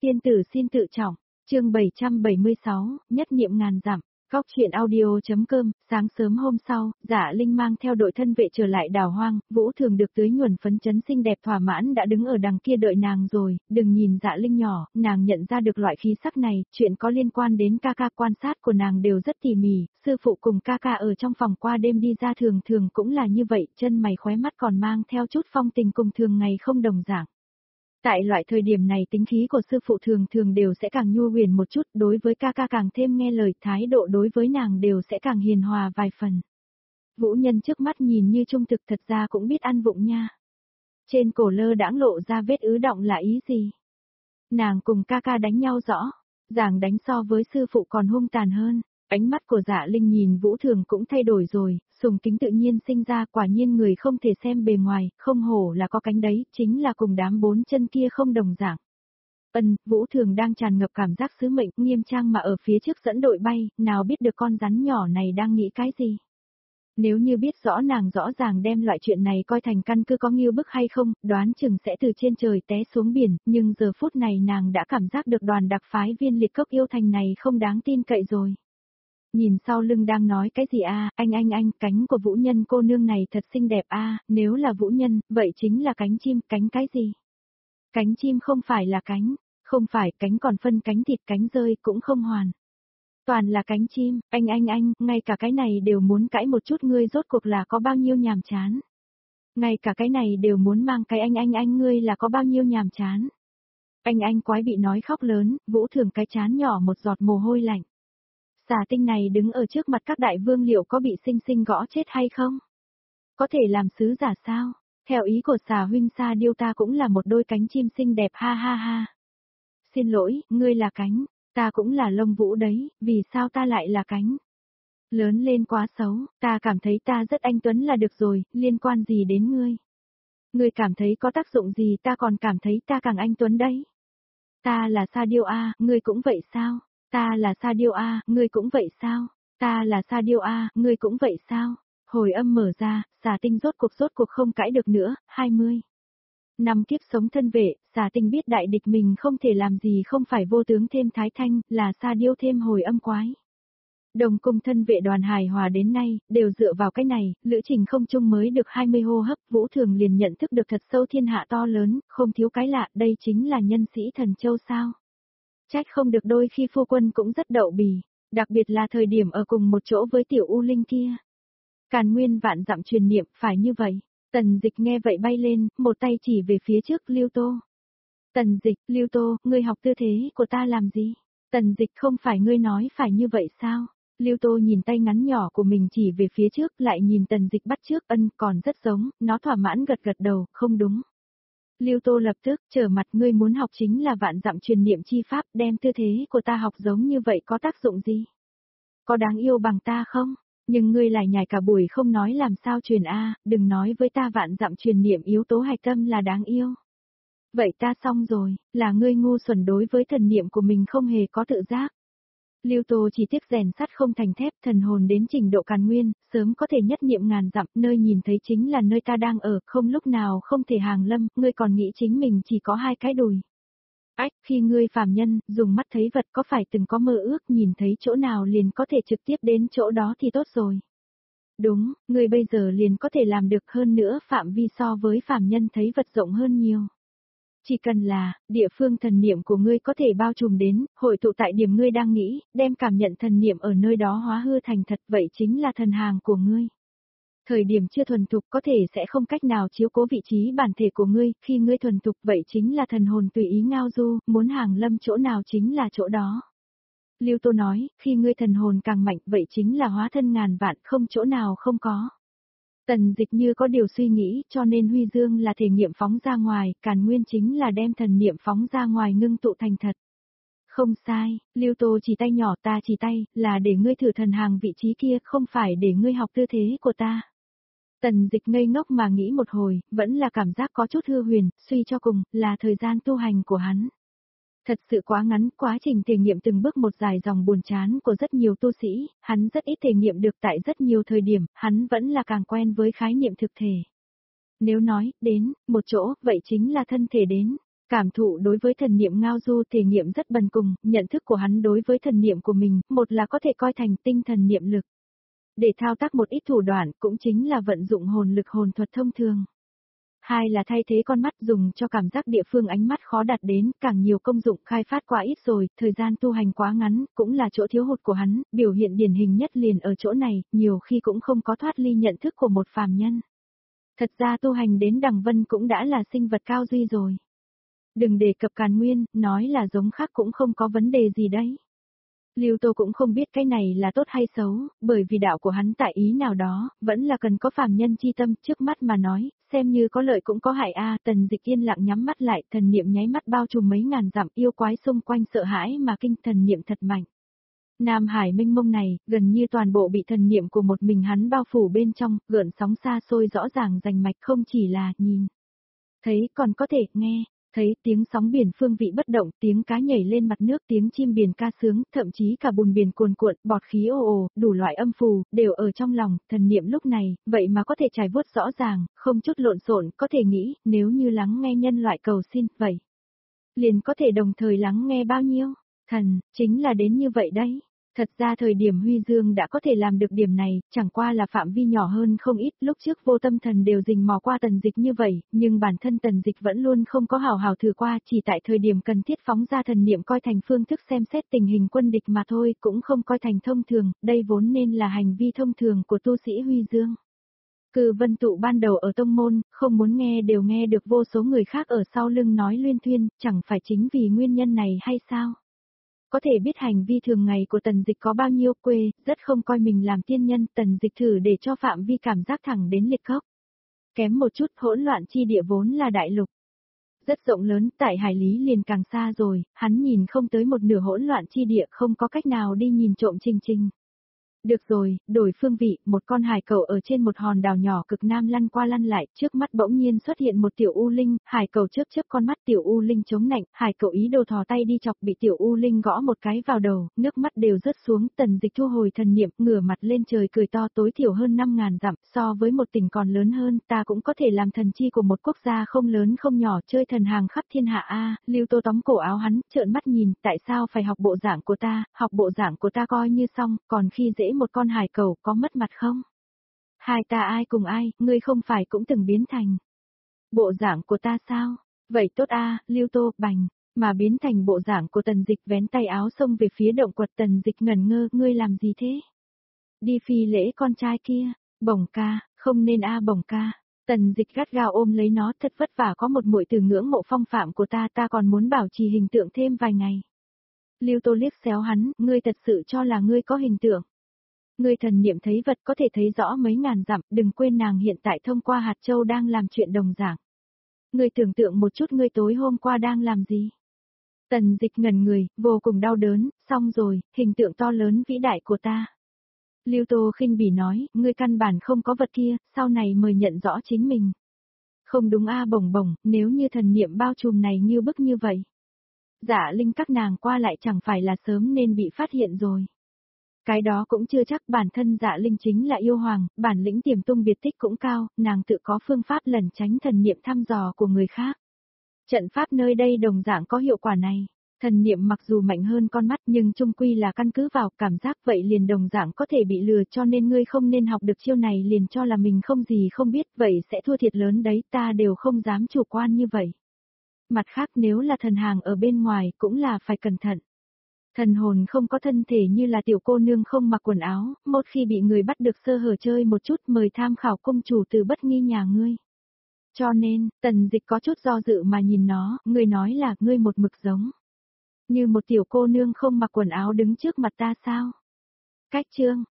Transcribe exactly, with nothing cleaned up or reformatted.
Tiên tử xin tự trọng, chương bảy trăm bảy mươi sáu, nhất niệm ngàn dặm. Góc truyện audio.com, sáng sớm hôm sau, Dạ Linh mang theo đội thân vệ trở lại đảo hoang, Vũ Thường được tưới nhuần phấn chấn xinh đẹp thỏa mãn đã đứng ở đằng kia đợi nàng rồi, đừng nhìn Dạ Linh nhỏ, nàng nhận ra được loại khí sắc này, chuyện có liên quan đến ca ca quan sát của nàng đều rất tỉ mỉ, sư phụ cùng ca ca ở trong phòng qua đêm đi ra thường thường cũng là như vậy, chân mày khóe mắt còn mang theo chút phong tình cùng thường ngày không đồng dạng. Tại loại thời điểm này tính khí của sư phụ thường thường đều sẽ càng nhu huyền một chút, đối với ca ca càng thêm nghe lời, thái độ đối với nàng đều sẽ càng hiền hòa vài phần. Vũ Nhân trước mắt nhìn như trung thực thật ra cũng biết ăn vụng nha. Trên cổ lơ đãng lộ ra vết ứ động là ý gì? Nàng cùng ca ca đánh nhau rõ, giảng đánh so với sư phụ còn hung tàn hơn. Ánh mắt của Dạ Linh nhìn Vũ Thường cũng thay đổi rồi, sùng kính tự nhiên sinh ra, quả nhiên người không thể xem bề ngoài, không hổ là có cánh đấy, chính là cùng đám bốn chân kia không đồng dạng. Ân, Vũ Thường đang tràn ngập cảm giác sứ mệnh, nghiêm trang mà ở phía trước dẫn đội bay, nào biết được con rắn nhỏ này đang nghĩ cái gì. Nếu như biết rõ nàng rõ ràng đem loại chuyện này coi thành căn cứ có nghiêu bức hay không, đoán chừng sẽ từ trên trời té xuống biển, nhưng giờ phút này nàng đã cảm giác được đoàn đặc phái viên liệt cốc yêu thành này không đáng tin cậy rồi. Nhìn sau lưng đang nói cái gì a, anh anh anh, cánh của Vũ Nhân cô nương này thật xinh đẹp a, nếu là Vũ Nhân, vậy chính là cánh chim, cánh cái gì? Cánh chim không phải là cánh, không phải, cánh còn phân cánh thịt cánh rơi cũng không hoàn. Toàn là cánh chim, anh anh anh, ngay cả cái này đều muốn cãi một chút, ngươi rốt cuộc là có bao nhiêu nhàm chán. Ngay cả cái này đều muốn mang cái anh anh anh, ngươi là có bao nhiêu nhàm chán. Anh anh quái bị nói khóc lớn, Vũ Thường cái chán nhỏ một giọt mồ hôi lạnh. Xà tinh này đứng ở trước mặt các đại vương liệu có bị sinh sinh gõ chết hay không? Có thể làm sứ giả sao? Theo ý của xà huynh, Sa Điêu ta cũng là một đôi cánh chim xinh đẹp, ha ha ha. Xin lỗi, ngươi là cánh, ta cũng là lông vũ đấy, vì sao ta lại là cánh? Lớn lên quá xấu, ta cảm thấy ta rất anh tuấn là được rồi, liên quan gì đến ngươi? Ngươi cảm thấy có tác dụng gì, ta còn cảm thấy ta càng anh tuấn đấy. Ta là Sa Điêu a, ngươi cũng vậy sao? Ta là Sa Điêu a, ngươi cũng vậy sao? Ta là Sa Điêu a, ngươi cũng vậy sao? Hồi âm mở ra, xà tinh rốt cuộc rốt cuộc không cãi được nữa, hai mươi. Năm kiếp sống thân vệ, xà tinh biết đại địch mình không thể làm gì không phải vô tướng thêm thái thanh, là Sa Điêu thêm hồi âm quái. Đồng cung thân vệ đoàn hài hòa đến nay, đều dựa vào cái này, lữ trình không chung mới được hai mươi hô hấp, Vũ Thường liền nhận thức được thật sâu thiên hạ to lớn, không thiếu cái lạ, đây chính là nhân sĩ thần châu sao. Trách không được đôi khi phu quân cũng rất đậu bì, đặc biệt là thời điểm ở cùng một chỗ với tiểu U Linh kia. Càn Nguyên vạn dặm truyền niệm, phải như vậy. Tần Dịch nghe vậy bay lên, một tay chỉ về phía trước Lưu Tô. Tần Dịch, Lưu Tô, ngươi học tư thế của ta làm gì? Tần Dịch, không phải ngươi nói phải như vậy sao? Lưu Tô nhìn tay ngắn nhỏ của mình chỉ về phía trước, lại nhìn Tần Dịch bắt trước, ân, còn rất giống, nó thỏa mãn gật gật đầu, không đúng. Lưu Tô lập tức trở mặt, ngươi muốn học chính là vạn dặm truyền niệm chi pháp, đem tư thế của ta học giống như vậy có tác dụng gì? Có đáng yêu bằng ta không? Nhưng ngươi lại nhảy cả buổi không nói làm sao truyền a, đừng nói với ta vạn dặm truyền niệm yếu tố hạch tâm là đáng yêu. Vậy ta xong rồi, là ngươi ngu xuẩn đối với thần niệm của mình không hề có tự giác. Lưu Tô chỉ tiếc rèn sắt không thành thép, thần hồn đến trình độ Càn Nguyên, sớm có thể nhất niệm ngàn dặm, nơi nhìn thấy chính là nơi ta đang ở, không lúc nào không thể hàng lâm, ngươi còn nghĩ chính mình chỉ có hai cái đùi. Ách, khi ngươi phàm nhân, dùng mắt thấy vật có phải từng có mơ ước nhìn thấy chỗ nào liền có thể trực tiếp đến chỗ đó thì tốt rồi. Đúng, ngươi bây giờ liền có thể làm được, hơn nữa phạm vi so với phàm nhân thấy vật rộng hơn nhiều. Chỉ cần là, địa phương thần niệm của ngươi có thể bao trùm đến, hội tụ tại điểm ngươi đang nghĩ, đem cảm nhận thần niệm ở nơi đó hóa hư thành thật, vậy chính là thần hàng của ngươi. Thời điểm chưa thuần thục có thể sẽ không cách nào chiếu cố vị trí bản thể của ngươi, khi ngươi thuần thục vậy chính là thần hồn tùy ý ngao du, muốn hàng lâm chỗ nào chính là chỗ đó. Lưu Tô nói, khi ngươi thần hồn càng mạnh vậy chính là hóa thân ngàn vạn, không chỗ nào không có. Tần Dịch như có điều suy nghĩ, cho nên Huy Dương là thể nghiệm phóng ra ngoài, Càn Nguyên chính là đem thần niệm phóng ra ngoài ngưng tụ thành thật. Không sai, Lưu Tô chỉ tay nhỏ, ta chỉ tay, là để ngươi thử thần hàng vị trí kia, không phải để ngươi học tư thế của ta. Tần Dịch ngây ngốc mà nghĩ một hồi, vẫn là cảm giác có chút hư huyền, suy cho cùng, là thời gian tu hành của hắn. Thật sự quá ngắn, quá trình thể nghiệm từng bước một dài dòng buồn chán của rất nhiều tu sĩ, hắn rất ít thể nghiệm được tại rất nhiều thời điểm, hắn vẫn là càng quen với khái niệm thực thể. Nếu nói, đến, một chỗ, vậy chính là thân thể đến. Cảm thụ đối với thần niệm ngao du thể nghiệm rất bần cùng, nhận thức của hắn đối với thần niệm của mình, một là có thể coi thành tinh thần niệm lực. Để thao tác một ít thủ đoạn cũng chính là vận dụng hồn lực hồn thuật thông thường. Hai là thay thế con mắt dùng cho cảm giác địa phương ánh mắt khó đạt đến, càng nhiều công dụng khai phát quá ít rồi, thời gian tu hành quá ngắn, cũng là chỗ thiếu hụt của hắn, biểu hiện điển hình nhất liền ở chỗ này, nhiều khi cũng không có thoát ly nhận thức của một phàm nhân. Thật ra tu hành đến đằng vân cũng đã là sinh vật cao duy rồi. Đừng đề cập Càn Nguyên, nói là giống khác cũng không có vấn đề gì đấy. Lưu Tô cũng không biết cái này là tốt hay xấu, bởi vì đạo của hắn tại ý nào đó, vẫn là cần có phàm nhân chi tâm, trước mắt mà nói, xem như có lợi cũng có hại a. Tần Dịch yên lặng nhắm mắt lại, thần niệm nháy mắt bao trùm mấy ngàn dặm, yêu quái xung quanh sợ hãi mà kinh, thần niệm thật mạnh. Nam Hải mênh mông này, gần như toàn bộ bị thần niệm của một mình hắn bao phủ bên trong, gợn sóng xa xôi rõ ràng rành mạch, không chỉ là nhìn, thấy còn có thể nghe. Thấy tiếng sóng biển phương vị bất động, tiếng cá nhảy lên mặt nước, tiếng chim biển ca sướng, thậm chí cả bùn biển cuồn cuộn, bọt khí ồ ồ, đủ loại âm phù, đều ở trong lòng, thần niệm lúc này, vậy mà có thể trải vuốt rõ ràng, không chút lộn xộn, có thể nghĩ, nếu như lắng nghe nhân loại cầu xin, vậy, liền có thể đồng thời lắng nghe bao nhiêu, thần, chính là đến như vậy đấy. Thật ra thời điểm Huy Dương đã có thể làm được điểm này, chẳng qua là phạm vi nhỏ hơn không ít, lúc trước vô tâm thần đều rình mò qua Tần Dịch như vậy, nhưng bản thân Tần Dịch vẫn luôn không có hào hào thử qua, chỉ tại thời điểm cần thiết phóng ra thần niệm coi thành phương thức xem xét tình hình quân địch mà thôi, cũng không coi thành thông thường, đây vốn nên là hành vi thông thường của tu sĩ Huy Dương. Cừ Vân Tụ ban đầu ở tông môn, không muốn nghe đều nghe được vô số người khác ở sau lưng nói luyên thuyên, chẳng phải chính vì nguyên nhân này hay sao? Có thể biết hành vi thường ngày của Tần Dịch có bao nhiêu quê, rất không coi mình làm tiên nhân, Tần Dịch thử để cho phạm vi cảm giác thẳng đến liệt cốc. Kém một chút, hỗn loạn chi địa vốn là đại lục. Rất rộng lớn, tại hải lý liền càng xa rồi, hắn nhìn không tới một nửa hỗn loạn chi địa, không có cách nào đi nhìn trộm Trình Trình. Được rồi, đổi phương vị, một con hải cẩu ở trên một hòn đảo nhỏ cực nam lăn qua lăn lại, trước mắt bỗng nhiên xuất hiện một tiểu u linh, hải cẩu chớp chớp con mắt, tiểu u linh chống nạnh, hải cẩu ý đồ thò tay đi chọc, bị tiểu u linh gõ một cái vào đầu, nước mắt đều rớt xuống, Tần Dịch thu hồi thần niệm, ngửa mặt lên trời cười to, tối thiểu hơn năm ngàn dặm, so với một tỉnh còn lớn hơn, ta cũng có thể làm thần chi của một quốc gia không lớn không nhỏ, chơi thần hàng khắp thiên hạ a. Lưu Tô tóm cổ áo hắn, trợn mắt nhìn, tại sao phải học bộ dạng của ta, học bộ dạng của ta coi như xong, còn khi dễ một con hải cẩu có mất mặt không? Hai ta ai cùng ai, ngươi không phải cũng từng biến thành bộ dạng của ta sao? Vậy tốt a, Lưu Tô, bành, mà biến thành bộ dạng của Tần Dịch, vén tay áo xông về phía động quật. Tần Dịch ngẩn ngơ, ngươi làm gì thế? Đi phi lễ con trai kia, Bổng ca, không nên a Bổng ca. Tần Dịch gắt gao ôm lấy nó, thật vất vả có một muội từ ngưỡng mộ phong phạm của ta, ta còn muốn bảo trì hình tượng thêm vài ngày. Lưu Tô liếc xéo hắn, ngươi thật sự cho là ngươi có hình tượng. Ngươi thần niệm thấy vật có thể thấy rõ mấy ngàn dặm, đừng quên nàng hiện tại thông qua hạt châu đang làm chuyện đồng dạng. Ngươi tưởng tượng một chút ngươi tối hôm qua đang làm gì? Tần Dịch ngẩn người, vô cùng đau đớn, xong rồi, hình tượng to lớn vĩ đại của ta. Lưu Tô khinh bỉ nói, ngươi căn bản không có vật kia, sau này mời nhận rõ chính mình. Không đúng a Bổng Bổng, nếu như thần niệm bao trùm này như bức như vậy. Dạ Linh các nàng qua lại chẳng phải là sớm nên bị phát hiện rồi. Cái đó cũng chưa chắc, bản thân Dạ Linh chính là yêu hoàng, bản lĩnh tiềm tung biệt tích cũng cao, nàng tự có phương pháp lẩn tránh thần niệm thăm dò của người khác. Trận pháp nơi đây đồng dạng có hiệu quả này. Thần niệm mặc dù mạnh hơn con mắt nhưng chung quy là căn cứ vào cảm giác, vậy liền đồng dạng có thể bị lừa, cho nên ngươi không nên học được chiêu này liền cho là mình không gì không biết, vậy sẽ thua thiệt lớn đấy, ta đều không dám chủ quan như vậy. Mặt khác nếu là thần hàng ở bên ngoài cũng là phải cẩn thận. Thần hồn không có thân thể như là tiểu cô nương không mặc quần áo, một khi bị người bắt được sơ hở chơi một chút mời tham khảo công chủ từ bất nghi nhà ngươi. Cho nên, Tần Dịch có chút do dự mà nhìn nó, ngươi nói là ngươi một mực giống như một tiểu cô nương không mặc quần áo đứng trước mặt ta sao? Cách chương